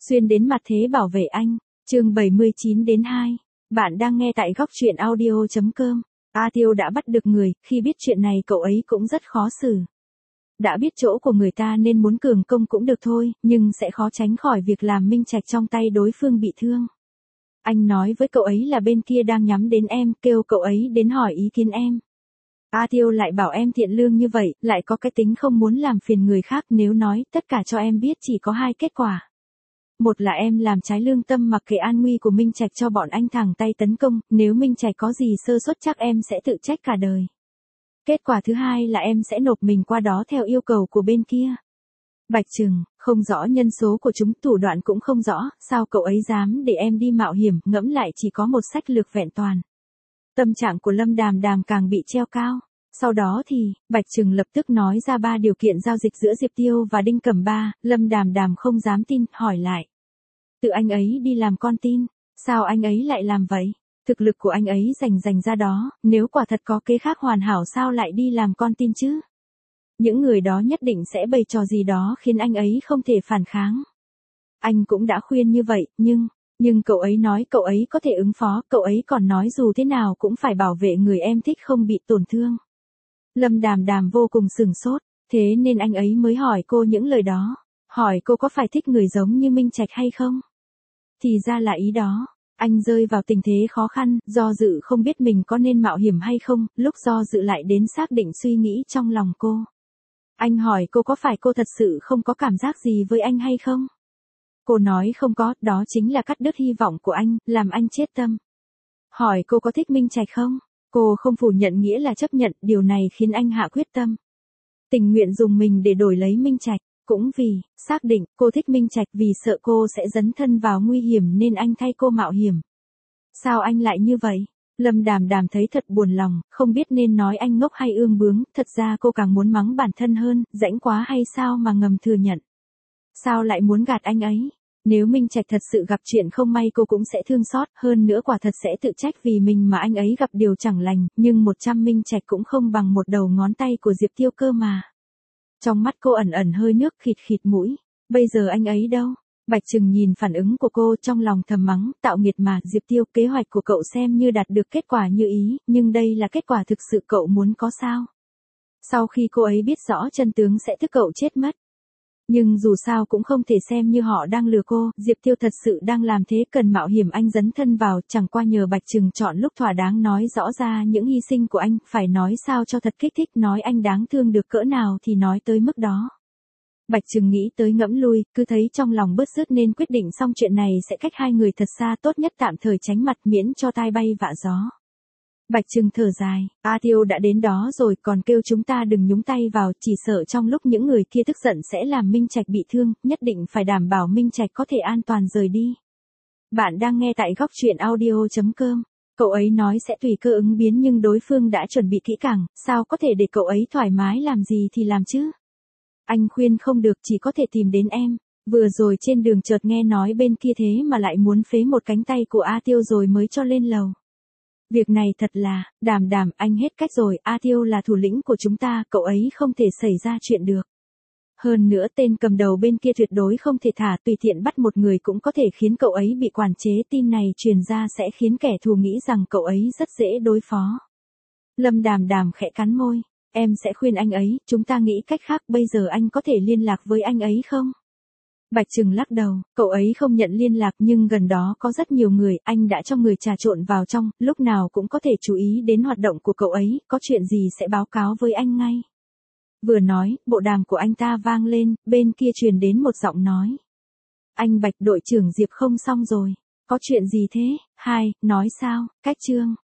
Xuyên đến mặt thế bảo vệ anh, chương 79-2. Bạn đang nghe tại góc truyện audio.com. A Tiêu đã bắt được người, khi biết chuyện này cậu ấy cũng rất khó xử. Đã biết chỗ của người ta nên muốn cường công cũng được thôi, nhưng sẽ khó tránh khỏi việc làm minh trạch trong tay đối phương bị thương. Anh nói với cậu ấy là bên kia đang nhắm đến em, kêu cậu ấy đến hỏi ý kiến em. A Tiêu lại bảo em thiện lương như vậy, lại có cái tính không muốn làm phiền người khác, nếu nói tất cả cho em biết chỉ có hai kết quả. Một là em làm trái lương tâm mặc kệ an nguy của Minh Trạch cho bọn anh thẳng tay tấn công, nếu Minh Trạch có gì sơ suất chắc em sẽ tự trách cả đời. Kết quả thứ hai là em sẽ nộp mình qua đó theo yêu cầu của bên kia. Bạch Trừng, không rõ nhân số của chúng, thủ đoạn cũng không rõ, sao cậu ấy dám để em đi mạo hiểm, ngẫm lại chỉ có một sách lược vẹn toàn. Tâm trạng của Lâm Đàm Đàm càng bị treo cao. Sau đó thì, Bạch Trừng lập tức nói ra 3 điều kiện giao dịch giữa Diệp Tiêu và Đinh Cẩm Ba, Lâm Đàm Đàm không dám tin, hỏi lại. Tự anh ấy đi làm con tin, sao anh ấy lại làm vậy? Thực lực của anh ấy dành ra đó, nếu quả thật có kế khác hoàn hảo sao lại đi làm con tin chứ? Những người đó nhất định sẽ bày trò gì đó khiến anh ấy không thể phản kháng. Anh cũng đã khuyên như vậy, nhưng cậu ấy nói cậu ấy có thể ứng phó, cậu ấy còn nói dù thế nào cũng phải bảo vệ người em thích không bị tổn thương. Lâm Đàm Đàm vô cùng sửng sốt, thế nên anh ấy mới hỏi cô những lời đó, hỏi cô có phải thích người giống như Minh Trạch hay không? Thì ra là ý đó, anh rơi vào tình thế khó khăn, do dự không biết mình có nên mạo hiểm hay không, lúc do dự lại đến xác định suy nghĩ trong lòng cô. Anh hỏi cô có phải cô thật sự không có cảm giác gì với anh hay không? Cô nói không có, đó chính là cắt đứt hy vọng của anh, làm anh chết tâm. Hỏi cô có thích Minh Trạch không? Cô không phủ nhận nghĩa là chấp nhận, điều này khiến anh hạ quyết tâm. Tình nguyện dùng mình để đổi lấy Minh Trạch, cũng vì, xác định, cô thích Minh Trạch vì sợ cô sẽ dấn thân vào nguy hiểm nên anh thay cô mạo hiểm. Sao anh lại như vậy? Lâm Đàm Đàm thấy thật buồn lòng, không biết nên nói anh ngốc hay ương bướng, thật ra cô càng muốn mắng bản thân hơn, rãnh quá hay sao mà ngầm thừa nhận. Sao lại muốn gạt anh ấy? Nếu Minh Trạch thật sự gặp chuyện không may cô cũng sẽ thương xót, hơn nữa quả thật sẽ tự trách vì mình mà anh ấy gặp điều chẳng lành, nhưng 100 Minh Trạch cũng không bằng một đầu ngón tay của Diệp Tiêu cơ mà. Trong mắt cô ẩn ẩn hơi nước khịt khịt mũi, bây giờ anh ấy đâu? Bạch Trừng nhìn phản ứng của cô trong lòng thầm mắng, tạo nghiệt mà, Diệp Tiêu, kế hoạch của cậu xem như đạt được kết quả như ý, nhưng đây là kết quả thực sự cậu muốn có sao? Sau khi cô ấy biết rõ chân tướng sẽ tức cậu chết mất. Nhưng dù sao cũng không thể xem như họ đang lừa cô, Diệp Tiêu thật sự đang làm thế, cần mạo hiểm anh dấn thân vào, chẳng qua nhờ Bạch Trừng chọn lúc thỏa đáng nói rõ ra những hy sinh của anh, phải nói sao cho thật kích thích, nói anh đáng thương được cỡ nào thì nói tới mức đó. Bạch Trừng nghĩ tới ngẫm lui, cứ thấy trong lòng bứt rứt nên quyết định xong chuyện này sẽ cách hai người thật xa, tốt nhất tạm thời tránh mặt miễn cho tai bay vạ gió. Bạch Trừng thở dài, A Tiêu đã đến đó rồi còn kêu chúng ta đừng nhúng tay vào, chỉ sợ trong lúc những người kia tức giận sẽ làm Minh Trạch bị thương, nhất định phải đảm bảo Minh Trạch có thể an toàn rời đi. Bạn đang nghe tại góc truyện audio.com. Cậu ấy nói sẽ tùy cơ ứng biến nhưng đối phương đã chuẩn bị kỹ càng, sao có thể để cậu ấy thoải mái làm gì thì làm chứ? Anh khuyên không được, chỉ có thể tìm đến em. Vừa rồi trên đường chợt nghe nói bên kia thế mà lại muốn phế một cánh tay của A Tiêu rồi mới cho lên lầu. Việc này thật là, Đàm Đàm, anh hết cách rồi, A Tiêu là thủ lĩnh của chúng ta, cậu ấy không thể xảy ra chuyện được. Hơn nữa tên cầm đầu bên kia tuyệt đối không thể thả, tùy tiện bắt một người cũng có thể khiến cậu ấy bị quản chế, tin này truyền ra sẽ khiến kẻ thù nghĩ rằng cậu ấy rất dễ đối phó. Lâm Đàm Đàm khẽ cắn môi, em sẽ khuyên anh ấy, chúng ta nghĩ cách khác, bây giờ anh có thể liên lạc với anh ấy không? Bạch Trừng lắc đầu, cậu ấy không nhận liên lạc nhưng gần đó có rất nhiều người, anh đã cho người trà trộn vào trong, lúc nào cũng có thể chú ý đến hoạt động của cậu ấy, có chuyện gì sẽ báo cáo với anh ngay. Vừa nói, bộ đàm của anh ta vang lên, bên kia truyền đến một giọng nói. Anh Bạch, đội trưởng Diệp không xong rồi, có chuyện gì thế? Nói sao, cách chương.